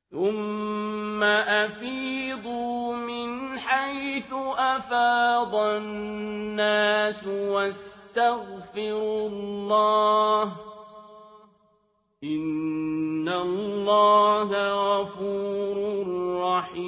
ثُمَّ أَفِيضُوا مِنْ حَيْثُ أَفَاضَ النَّاسُ وَاسْتَغْفِرُوا اللَّهَ ۚ إِنَّ اللَّهَ غَفُورٌ رَّحِيمٌ